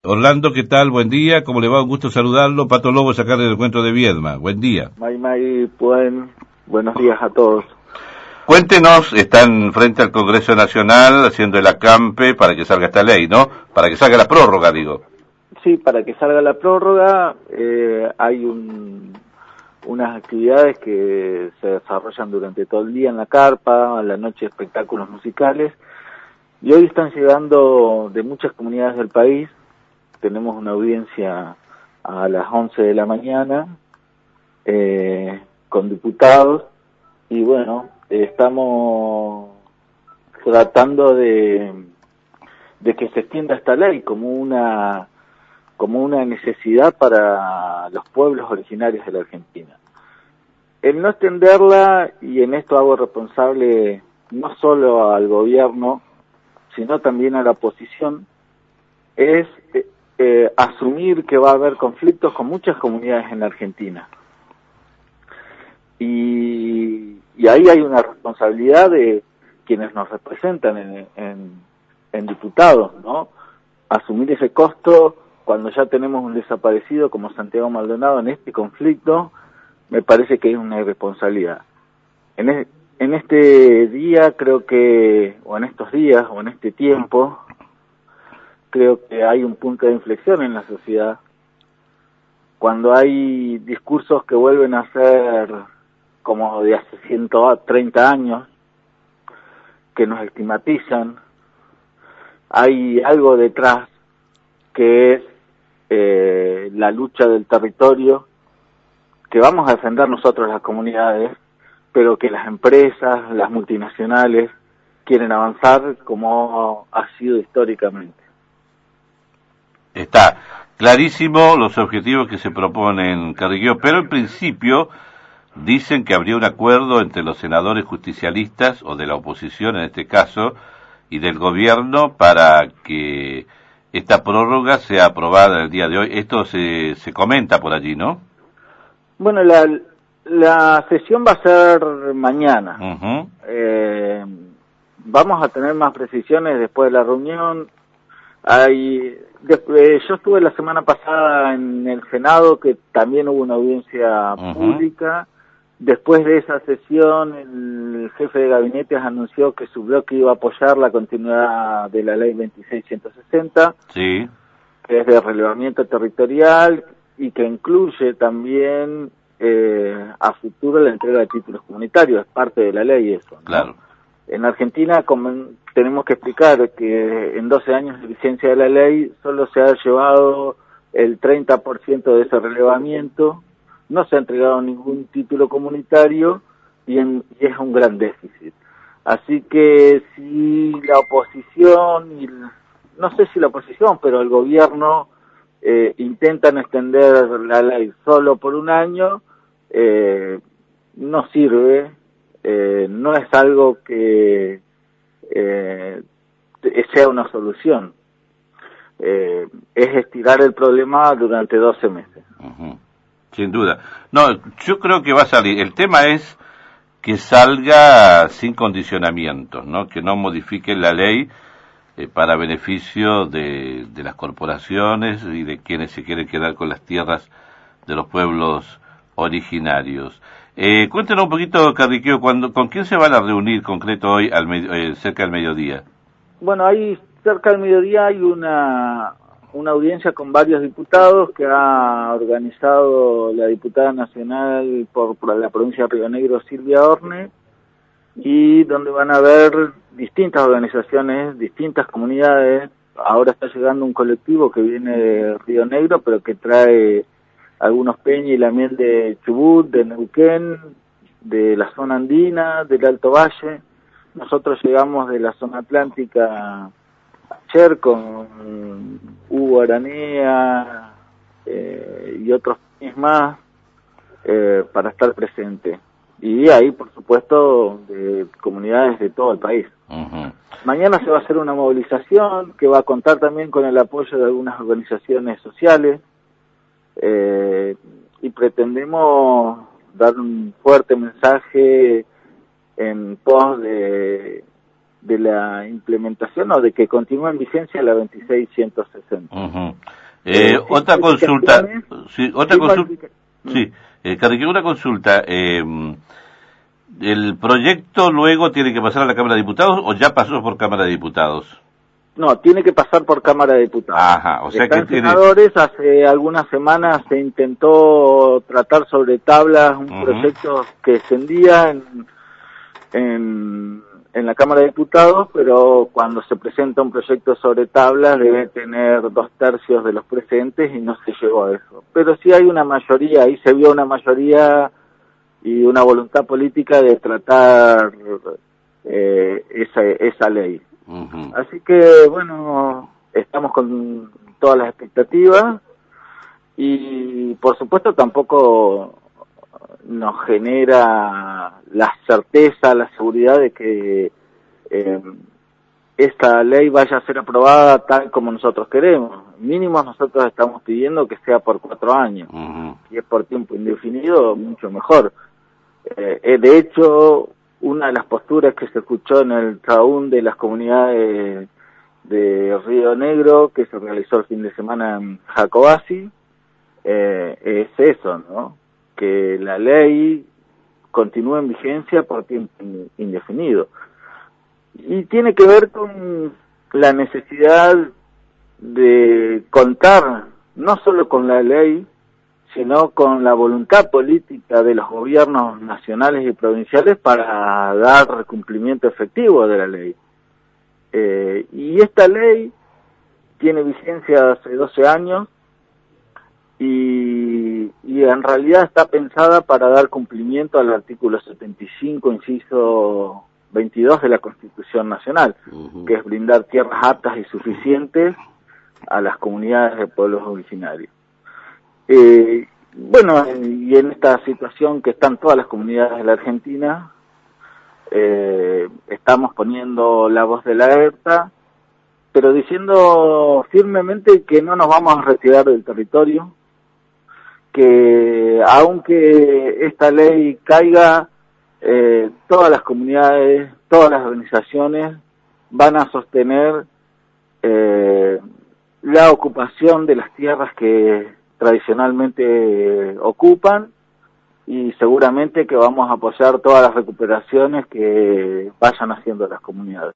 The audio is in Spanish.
Orlando, ¿qué tal? Buen día, ¿cómo le va? Un gusto saludarlo. Pato Lobo, sacarle del encuentro de Viedma. Buen día. Buenos días a todos. Cuéntenos, están frente al Congreso Nacional haciendo el acampe para que salga esta ley, ¿no? Para que salga la prórroga, digo. Sí, para que salga la prórroga hay unas actividades que se desarrollan durante todo el día en la carpa, a la noche espectáculos musicales, y hoy están llegando de muchas comunidades del país. Tenemos una audiencia a las 11 de la mañana con diputados, y bueno, estamos tratando de que se extienda esta ley como una necesidad para los pueblos originarios de la Argentina. El no extenderla, y en esto hago responsable no solo al gobierno, sino también a la oposición, es asumir que va a haber conflictos con muchas comunidades en la Argentina. Y ahí hay una responsabilidad de quienes nos representan en diputados, ¿no? Asumir ese costo cuando ya tenemos un desaparecido como Santiago Maldonado en este conflicto, me parece que es una irresponsabilidad. En este día creo que, o en estos días, o en este tiempo, creo que hay un punto de inflexión en la sociedad, cuando hay discursos que vuelven a ser como de hace 130 años, que nos estigmatizan. Hay algo detrás que es la lucha del territorio, que vamos a defender nosotros las comunidades, pero que las empresas, las multinacionales, quieren avanzar como ha sido históricamente. Está clarísimo los objetivos que se proponen, Carrillo, pero en principio dicen que habría un acuerdo entre los senadores justicialistas, o de la oposición en este caso, y del gobierno para que esta prórroga sea aprobada el día de hoy. Esto se comenta por allí, ¿no? Bueno, la sesión va a ser mañana. Uh-huh. Vamos a tener más precisiones después de la reunión. Yo estuve la semana pasada en el Senado, que también hubo una audiencia pública. Después de esa sesión, el jefe de gabinete anunció que su bloque iba a apoyar la continuidad de la ley 2660, sí, que es de relevamiento territorial y que incluye también a futuro la entrega de títulos comunitarios. Es parte de la ley eso, ¿no? Claro. En Argentina tenemos que explicar que en 12 años de vigencia de la ley solo se ha llevado el 30% de ese relevamiento, no se ha entregado ningún título comunitario y es un gran déficit. Así que si la oposición, no sé si la oposición, pero el gobierno intentan extender la ley solo por un año, no sirve. No es algo que sea una solución. Es estirar el problema durante 12 meses. Uh-huh. Sin duda. No, yo creo que va a salir. El tema es que salga sin condicionamientos, ¿no? Que no modifiquen la ley para beneficio de las corporaciones y de quienes se quieren quedar con las tierras de los pueblos originarios. Cuéntenos un poquito, Carriqueo, ¿con quién se van a reunir concreto hoy cerca del mediodía? Bueno, ahí cerca del mediodía hay una audiencia con varios diputados que ha organizado la diputada nacional por la provincia de Río Negro, Silvia Orne, y donde van a haber distintas organizaciones, distintas comunidades. Ahora está llegando un colectivo que viene de Río Negro, pero que trae algunos peñas y la miel de Chubut, de Neuquén, de la zona andina, del Alto Valle. Nosotros llegamos de la zona atlántica ayer con Hugo Aranea y otros peñas más para estar presente. Y ahí, por supuesto, de comunidades de todo el país. Uh-huh. Mañana se va a hacer una movilización que va a contar también con el apoyo de algunas organizaciones sociales. Y pretendemos dar un fuerte mensaje en pos de la implementación o de que continúe en vigencia la 2660. Uh-huh. Otra consulta, sí, otra consulta, sí, Carriquín, una consulta, ¿el proyecto luego tiene que pasar a la Cámara de Diputados o ya pasó por Cámara de Diputados? No, tiene que pasar por Cámara de Diputados. Ajá, o sea que senadores, hace algunas semanas se intentó tratar sobre tablas un proyecto que extendía en la Cámara de Diputados, pero cuando se presenta un proyecto sobre tablas debe tener 2/3 de los presentes y no se llegó a eso. Pero sí hay una mayoría, ahí se vio una mayoría y una voluntad política de tratar esa ley. Así que, bueno, estamos con todas las expectativas y, por supuesto, tampoco nos genera la certeza, la seguridad de que esta ley vaya a ser aprobada tal como nosotros queremos. Mínimo nosotros estamos pidiendo que sea por 4 años. Si es por tiempo indefinido, mucho mejor. De hecho, una de las posturas que se escuchó en el Traún de las comunidades de Río Negro, que se realizó el fin de semana en Jacobasi, es eso, ¿no? Que la ley continúe en vigencia por tiempo indefinido. Y tiene que ver con la necesidad de contar no solo con la ley, sino con la voluntad política de los gobiernos nacionales y provinciales para dar cumplimiento efectivo de la ley. Y esta ley tiene vigencia hace 12 años y en realidad está pensada para dar cumplimiento al artículo 75, inciso 22 de la Constitución Nacional, que es brindar tierras aptas y suficientes a las comunidades de pueblos originarios. Bueno, y en esta situación que están todas las comunidades de la Argentina, estamos poniendo la voz de la alerta, pero diciendo firmemente que no nos vamos a retirar del territorio, que aunque esta ley caiga, todas las comunidades, todas las organizaciones van a sostener la ocupación de las tierras que tradicionalmente ocupan y seguramente que vamos a apoyar todas las recuperaciones que vayan haciendo las comunidades.